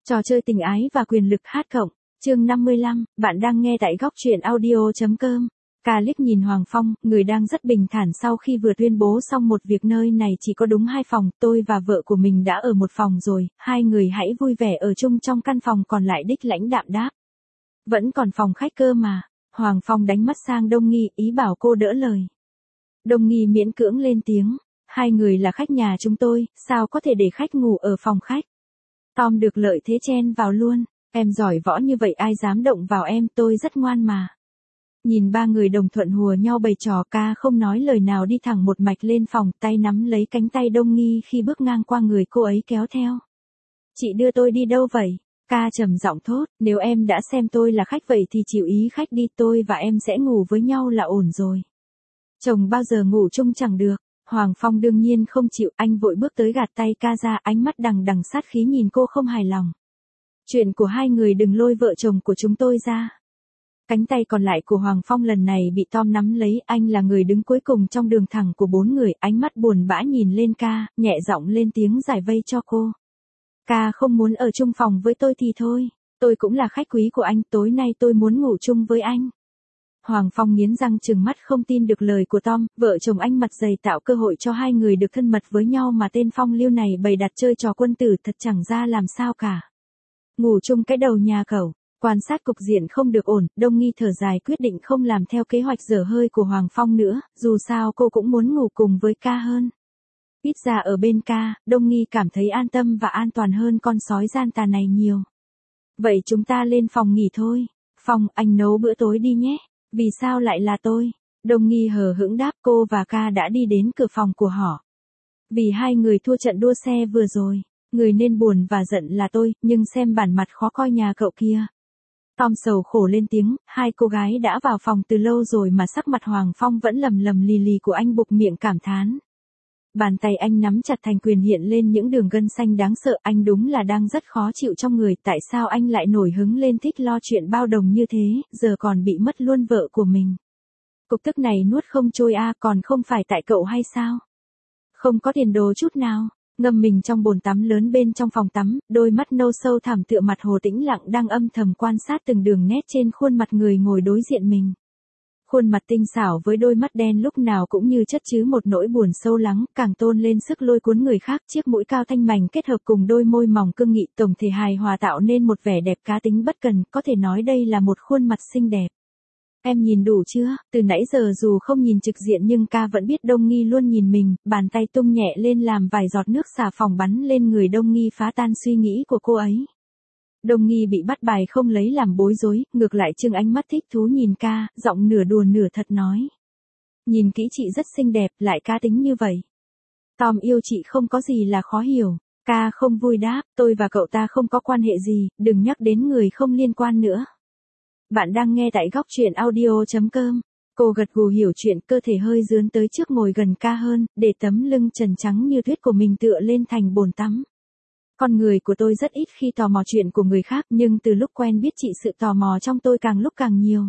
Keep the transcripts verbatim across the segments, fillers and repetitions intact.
Trò chơi tình ái và quyền lực hát cộng, chương năm mươi lăm, bạn đang nghe tại góc truyện audio.com. Ca liếc nhìn Hoàng Phong, người đang rất bình thản sau khi vừa tuyên bố xong một việc nơi này chỉ có đúng hai phòng, tôi và vợ của mình đã ở một phòng rồi, hai người hãy vui vẻ ở chung trong căn phòng còn lại đích lãnh đạm đáp. Vẫn còn phòng khách cơ mà, Hoàng Phong đánh mắt sang Đông Nghi, ý bảo cô đỡ lời. Đông Nghi miễn cưỡng lên tiếng, hai người là khách nhà chúng tôi, sao có thể để khách ngủ ở phòng khách. Tom được lợi thế chen vào luôn, em giỏi võ như vậy ai dám động vào em, tôi rất ngoan mà. Nhìn ba người đồng thuận hùa nhau bày trò, Ca không nói lời nào đi thẳng một mạch lên phòng, tay nắm lấy cánh tay Đông Nghi khi bước ngang qua người cô ấy kéo theo. Chị đưa tôi đi đâu vậy? Ca trầm giọng thốt, nếu em đã xem tôi là khách vậy thì chịu ý khách đi, tôi và em sẽ ngủ với nhau là ổn rồi. Chồng bao giờ ngủ chung chẳng được. Hoàng Phong đương nhiên không chịu, anh vội bước tới gạt tay Ca ra, ánh mắt đằng đằng sát khí nhìn cô không hài lòng. Chuyện của hai người đừng lôi vợ chồng của chúng tôi ra. Cánh tay còn lại của Hoàng Phong lần này bị Tom nắm lấy, anh là người đứng cuối cùng trong đường thẳng của bốn người, ánh mắt buồn bã nhìn lên Ca, nhẹ giọng lên tiếng giải vây cho cô. Ca không muốn ở chung phòng với tôi thì thôi, tôi cũng là khách quý của anh, tối nay tôi muốn ngủ chung với anh. Hoàng Phong nghiến răng trừng mắt không tin được lời của Tom, vợ chồng anh mặt dày tạo cơ hội cho hai người được thân mật với nhau mà tên Phong Lưu này bày đặt chơi trò quân tử thật chẳng ra làm sao cả. Ngủ chung cái đầu nhà cẩu, quan sát cục diện không được ổn, Đông Nghi thở dài quyết định không làm theo kế hoạch dở hơi của Hoàng Phong nữa, dù sao cô cũng muốn ngủ cùng với Ca hơn. Ít ra ở bên Ca, Đông Nghi cảm thấy an tâm và an toàn hơn con sói gian tà này nhiều. Vậy chúng ta lên phòng nghỉ thôi. Phong, anh nấu bữa tối đi nhé. Vì sao lại là tôi? Đông Nghi hờ hững đáp, cô và Ca đã đi đến cửa phòng của họ. Vì hai người thua trận đua xe vừa rồi, người nên buồn và giận là tôi, nhưng xem bản mặt khó coi nhà cậu kia. Tom sầu khổ lên tiếng, hai cô gái đã vào phòng từ lâu rồi mà sắc mặt Hoàng Phong vẫn lầm lầm lì lì của anh buộc miệng cảm thán. Bàn tay anh nắm chặt thành quyền hiện lên những đường gân xanh đáng sợ, anh đúng là đang rất khó chịu trong người, tại sao anh lại nổi hứng lên thích lo chuyện bao đồng như thế, giờ còn bị mất luôn vợ của mình. Cục tức này nuốt không trôi a, à, còn không phải tại cậu hay sao? Không có tiền đồ chút nào, ngâm mình trong bồn tắm lớn bên trong phòng tắm, đôi mắt nâu sâu thẳm tựa mặt hồ tĩnh lặng đang âm thầm quan sát từng đường nét trên khuôn mặt người ngồi đối diện mình. Khuôn mặt tinh xảo với đôi mắt đen lúc nào cũng như chất chứa một nỗi buồn sâu lắng, càng tôn lên sức lôi cuốn người khác, chiếc mũi cao thanh mảnh kết hợp cùng đôi môi mỏng cương nghị tổng thể hài hòa tạo nên một vẻ đẹp cá tính bất cần, có thể nói đây là một khuôn mặt xinh đẹp. Em nhìn đủ chưa? Từ nãy giờ dù không nhìn trực diện nhưng Ca vẫn biết Đông Nghi luôn nhìn mình, bàn tay tung nhẹ lên làm vài giọt nước xà phòng bắn lên người Đông Nghi phá tan suy nghĩ của cô ấy. Đông Nghi bị bắt bài không lấy làm bối rối, ngược lại trưng ánh mắt thích thú nhìn Ca, giọng nửa đùa nửa thật nói. Nhìn kỹ chị rất xinh đẹp, lại cá tính như vậy. Tom yêu chị không có gì là khó hiểu. Ca không vui đáp, tôi và cậu ta không có quan hệ gì, đừng nhắc đến người không liên quan nữa. Bạn đang nghe tại góc truyện audio.com. Cô gật gù hiểu chuyện, cơ thể hơi dướn tới trước ngồi gần Ca hơn, để tấm lưng trần trắng như tuyết của mình tựa lên thành bồn tắm. Con người của tôi rất ít khi tò mò chuyện của người khác, nhưng từ lúc quen biết chị sự tò mò trong tôi càng lúc càng nhiều.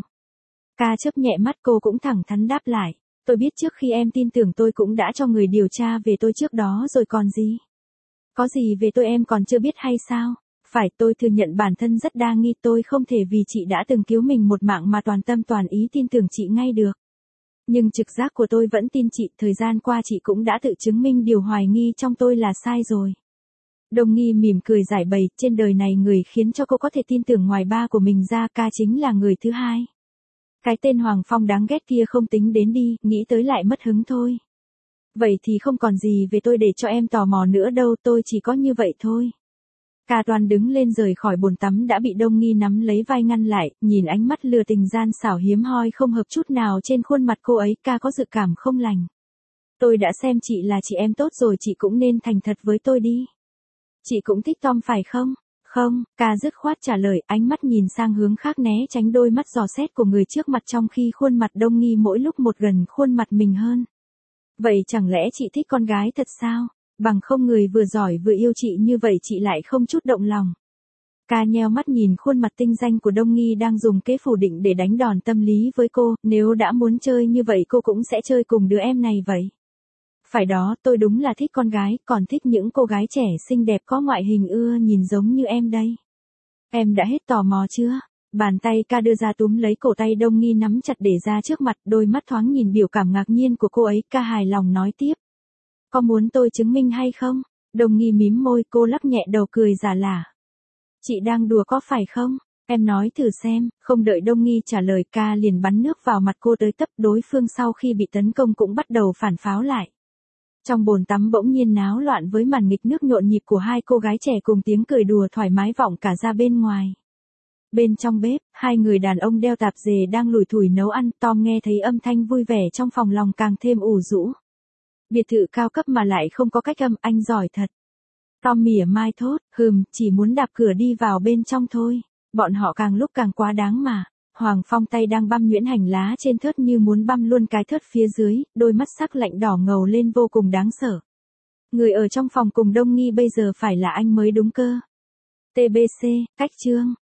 Ca chớp nhẹ mắt, cô cũng thẳng thắn đáp lại. Tôi biết trước khi em tin tưởng tôi cũng đã cho người điều tra về tôi trước đó rồi còn gì. Có gì về tôi em còn chưa biết hay sao? Phải, tôi thừa nhận bản thân rất đa nghi, tôi không thể vì chị đã từng cứu mình một mạng mà toàn tâm toàn ý tin tưởng chị ngay được. Nhưng trực giác của tôi vẫn tin chị, thời gian qua chị cũng đã tự chứng minh điều hoài nghi trong tôi là sai rồi. Đông Nghi mỉm cười giải bày, trên đời này người khiến cho cô có thể tin tưởng ngoài ba của mình ra, Ca chính là người thứ hai. Cái tên Hoàng Phong đáng ghét kia không tính đến đi, nghĩ tới lại mất hứng thôi. Vậy thì không còn gì về tôi để cho em tò mò nữa đâu, tôi chỉ có như vậy thôi. Ca Toàn đứng lên rời khỏi bồn tắm đã bị Đông Nghi nắm lấy vai ngăn lại, nhìn ánh mắt lừa tình gian xảo hiếm hoi không hợp chút nào trên khuôn mặt cô ấy, Ca có dự cảm không lành. Tôi đã xem chị là chị em tốt rồi, chị cũng nên thành thật với tôi đi. Chị cũng thích Tom phải không? Không, Ca dứt khoát trả lời, ánh mắt nhìn sang hướng khác né tránh đôi mắt dò xét của người trước mặt trong khi khuôn mặt Đông Nghi mỗi lúc một gần khuôn mặt mình hơn. Vậy chẳng lẽ chị thích con gái thật sao? Bằng không người vừa giỏi vừa yêu chị như vậy chị lại không chút động lòng. Ca nheo mắt nhìn khuôn mặt tinh danh của Đông Nghi đang dùng kế phủ định để đánh đòn tâm lý với cô, nếu đã muốn chơi như vậy cô cũng sẽ chơi cùng đứa em này vậy. Phải đó, tôi đúng là thích con gái, còn thích những cô gái trẻ xinh đẹp có ngoại hình ưa nhìn giống như em đây. Em đã hết tò mò chưa? Bàn tay ca đưa ra túm lấy cổ tay Đông Nghi nắm chặt để ra trước mặt, đôi mắt thoáng nhìn biểu cảm ngạc nhiên của cô ấy, ca hài lòng nói tiếp. Có muốn tôi chứng minh hay không? Đông Nghi mím môi, cô lắc nhẹ đầu cười giả lả. Chị đang đùa có phải không? Em nói thử xem, không đợi Đông Nghi trả lời ca liền bắn nước vào mặt cô tới tấp, đối phương sau khi bị tấn công cũng bắt đầu phản pháo lại. Trong bồn tắm bỗng nhiên náo loạn với màn nghịch nước nhộn nhịp của hai cô gái trẻ cùng tiếng cười đùa thoải mái vọng cả ra bên ngoài. Bên trong bếp, hai người đàn ông đeo tạp dề đang lủi thủi nấu ăn, Tom nghe thấy âm thanh vui vẻ trong phòng lòng càng thêm ủ rũ. Biệt thự cao cấp mà lại không có cách âm, anh giỏi thật. Tom mỉa mai thốt, hừm, chỉ muốn đạp cửa đi vào bên trong thôi. Bọn họ càng lúc càng quá đáng mà. Hoàng Phong tay đang băm nhuyễn hành lá trên thớt như muốn băm luôn cái thớt phía dưới, đôi mắt sắc lạnh đỏ ngầu lên vô cùng đáng sợ. Người ở trong phòng cùng Đông Nghi bây giờ phải là anh mới đúng cơ. tê bê xê, cách chương.